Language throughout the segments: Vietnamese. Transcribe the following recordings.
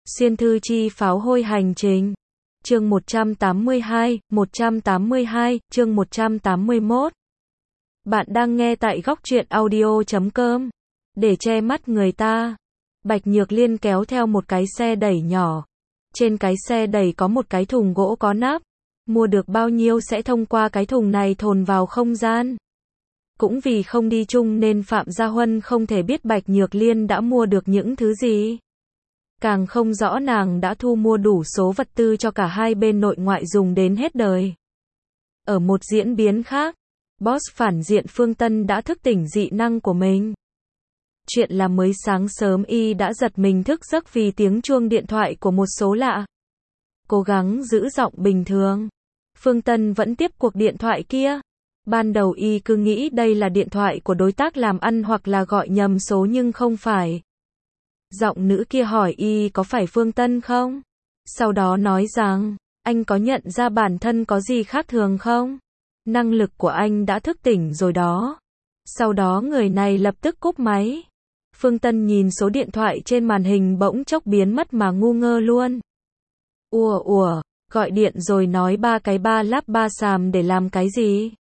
Xuyên thư chi pháo hôi hành trình. Chương 182, chương 181. Bạn đang nghe tại góc truyện audio.com. Để che mắt người ta, Bạch Nhược Liên kéo theo một cái xe đẩy nhỏ. Trên cái xe đẩy có một cái thùng gỗ có nắp. Mua được bao nhiêu sẽ thông qua cái thùng này thồn vào không gian. Cũng vì không đi chung nên Phạm Gia Huân không thể biết Bạch Nhược Liên đã mua được những thứ gì. Càng không rõ nàng đã thu mua đủ số vật tư cho cả hai bên nội ngoại dùng đến hết đời. Ở một diễn biến khác, boss phản diện Phương Tân đã thức tỉnh dị năng của mình. Chuyện là mới sáng sớm y đã giật mình thức giấc vì tiếng chuông điện thoại của một số lạ. Cố gắng giữ giọng bình thường. Phương Tân vẫn tiếp cuộc điện thoại kia. Ban đầu y cứ nghĩ đây là điện thoại của đối tác làm ăn hoặc là gọi nhầm số nhưng không phải. Giọng nữ kia hỏi y có phải Phương Tân không? Sau đó nói rằng, anh có nhận ra bản thân có gì khác thường không? Năng lực của anh đã thức tỉnh rồi đó. Sau đó người này lập tức cúp máy. Phương Tân nhìn số điện thoại trên màn hình bỗng chốc biến mất mà ngu ngơ luôn. Gọi điện rồi nói ba lắp ba xàm để làm cái gì?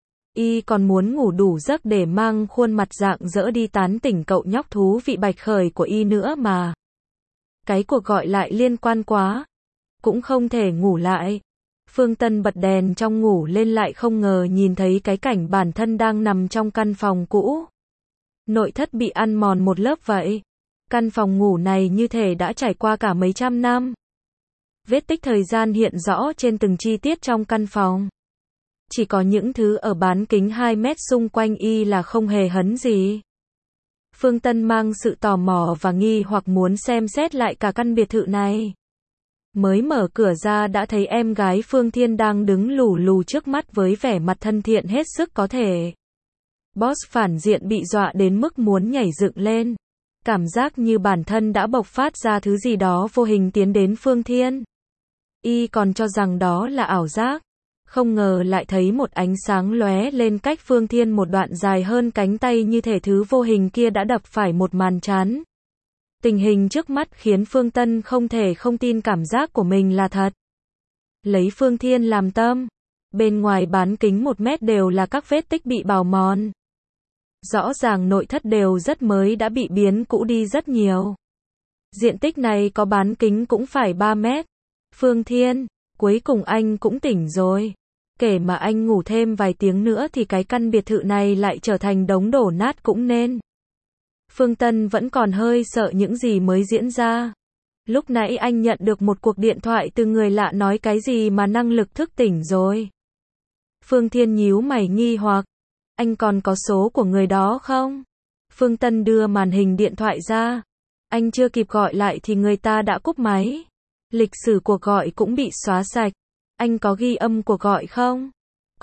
Y còn muốn ngủ đủ giấc để mang khuôn mặt rạng rỡ đi tán tỉnh cậu nhóc thú vị Bạch Khởi của y nữa mà. Cái cuộc gọi lại liên quan quá. Cũng không thể ngủ lại. Phương Tân bật đèn trong ngủ lên lại không ngờ nhìn thấy cái cảnh bản thân đang nằm trong căn phòng cũ. Nội thất bị ăn mòn một lớp vậy. Căn phòng ngủ này như thể đã trải qua cả mấy trăm năm. Vết tích thời gian hiện rõ trên từng chi tiết trong căn phòng. Chỉ có những thứ ở bán kính 2 mét xung quanh y là không hề hấn gì. Phương Tân mang sự tò mò và nghi hoặc muốn xem xét lại cả căn biệt thự này. Mới mở cửa ra đã thấy em gái Phương Thiên đang đứng lù lù trước mắt với vẻ mặt thân thiện hết sức có thể. Boss phản diện bị dọa đến mức muốn nhảy dựng lên. Cảm giác như bản thân đã bộc phát ra thứ gì đó vô hình tiến đến Phương Thiên. Y còn cho rằng đó là ảo giác. Không ngờ lại thấy một ánh sáng lóe lên cách Phương Thiên một đoạn dài hơn cánh tay như thể thứ vô hình kia đã đập phải một màn chắn. Tình hình trước mắt khiến Phương Tân không thể không tin cảm giác của mình là thật. Lấy Phương Thiên làm tâm. Bên ngoài bán kính 1 mét đều là các vết tích bị bào mòn. Rõ ràng nội thất đều rất mới đã bị biến cũ đi rất nhiều. Diện tích này có bán kính cũng phải 3 mét. Phương Thiên, cuối cùng anh cũng tỉnh rồi. Kể mà anh ngủ thêm vài tiếng nữa thì cái căn biệt thự này lại trở thành đống đổ nát cũng nên. Phương Tân vẫn còn hơi sợ những gì mới diễn ra. Lúc nãy anh nhận được một cuộc điện thoại từ người lạ nói cái gì mà năng lực thức tỉnh rồi. Phương Thiên nhíu mày nghi hoặc. Anh còn có số của người đó không? Phương Tân đưa màn hình điện thoại ra. Anh chưa kịp gọi lại thì người ta đã cúp máy. Lịch sử cuộc gọi cũng bị xóa sạch. Anh có ghi âm cuộc gọi không?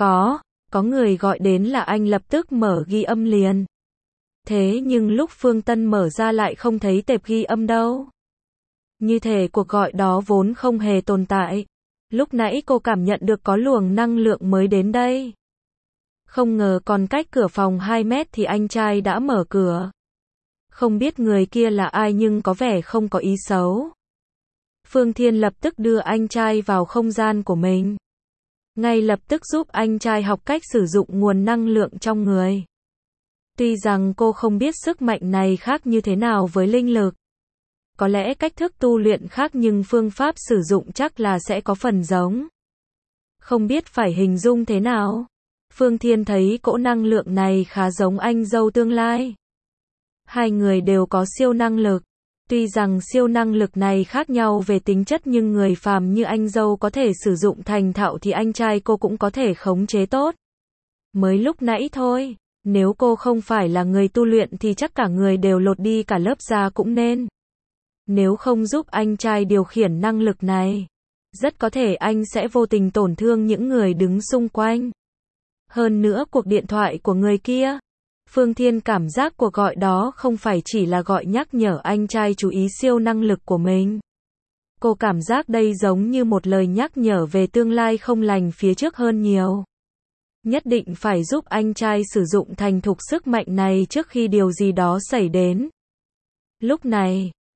Có người gọi đến là anh lập tức mở ghi âm liền. Thế nhưng lúc Phương Tân mở ra lại không thấy tệp ghi âm đâu. Như thể cuộc gọi đó vốn không hề tồn tại. Lúc nãy cô cảm nhận được có luồng năng lượng mới đến đây. Không ngờ còn cách cửa phòng 2 mét thì anh trai đã mở cửa. Không biết người kia là ai nhưng có vẻ không có ý xấu. Phương Thiên lập tức đưa anh trai vào không gian của mình. Ngay lập tức giúp anh trai học cách sử dụng nguồn năng lượng trong người. Tuy rằng cô không biết sức mạnh này khác như thế nào với linh lực. Có lẽ cách thức tu luyện khác nhưng phương pháp sử dụng chắc là sẽ có phần giống. Không biết phải hình dung thế nào. Phương Thiên thấy cỗ năng lượng này khá giống anh dâu tương lai. Hai người đều có siêu năng lực. Tuy rằng siêu năng lực này khác nhau về tính chất nhưng người phàm như anh dâu có thể sử dụng thành thạo thì anh trai cô cũng có thể khống chế tốt. Mới lúc nãy thôi, nếu cô không phải là người tu luyện thì chắc cả người đều lột đi cả lớp da cũng nên. Nếu không giúp anh trai điều khiển năng lực này, rất có thể anh sẽ vô tình tổn thương những người đứng xung quanh. Hơn nữa cuộc điện thoại của người kia. Phương Thiên cảm giác cuộc gọi đó không phải chỉ là gọi nhắc nhở anh trai chú ý siêu năng lực của mình. Cô cảm giác đây giống như một lời nhắc nhở về tương lai không lành phía trước hơn nhiều. Nhất định phải giúp anh trai sử dụng thành thục sức mạnh này trước khi điều gì đó xảy đến. Lúc này,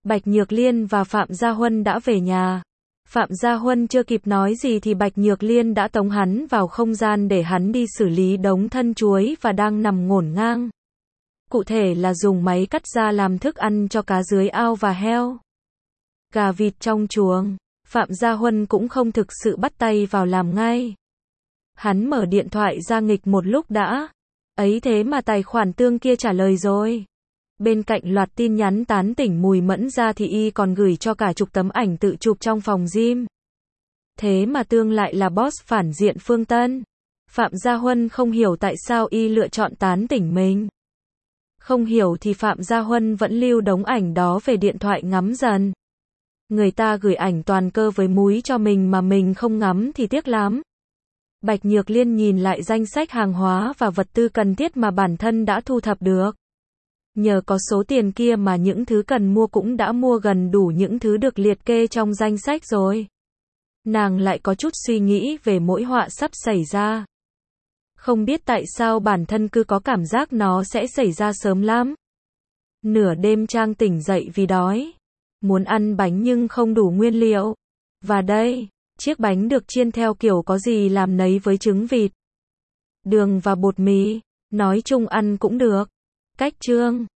Bạch Nhược Liên và Phạm Gia Huân đã về nhà. Phạm Gia Huân chưa kịp nói gì thì Bạch Nhược Liên đã tống hắn vào không gian để hắn đi xử lý đống thân chuối và đang nằm ngổn ngang. Cụ thể là dùng máy cắt da làm thức ăn cho cá dưới ao và heo, gà vịt trong chuồng. Phạm Gia Huân cũng không thực sự bắt tay vào làm ngay. Hắn mở điện thoại ra nghịch một lúc đã. Ấy thế mà tài khoản Tương kia trả lời rồi. Bên cạnh loạt tin nhắn tán tỉnh Mùi Mẫn ra thì y còn gửi cho cả chục tấm ảnh tự chụp trong phòng gym. Thế mà Tương lại là boss phản diện Phương Tân. Phạm Gia Huân không hiểu tại sao y lựa chọn tán tỉnh mình. Không hiểu thì Phạm Gia Huân vẫn lưu đống ảnh đó về điện thoại ngắm dần. Người ta gửi ảnh toàn cơ với múi cho mình mà mình không ngắm thì tiếc lắm. Bạch Nhược Liên nhìn lại danh sách hàng hóa và vật tư cần thiết mà bản thân đã thu thập được. Nhờ có số tiền kia mà những thứ cần mua cũng đã mua gần đủ những thứ được liệt kê trong danh sách rồi. Nàng lại có chút suy nghĩ về mối họa sắp xảy ra. Không biết tại sao bản thân cứ có cảm giác nó sẽ xảy ra sớm lắm. Nửa đêm Trang tỉnh dậy vì đói. Muốn ăn bánh nhưng không đủ nguyên liệu. Và đây, chiếc bánh được chiên theo kiểu có gì làm nấy với trứng vịt, đường và bột mì. Nói chung ăn cũng được. Cách chương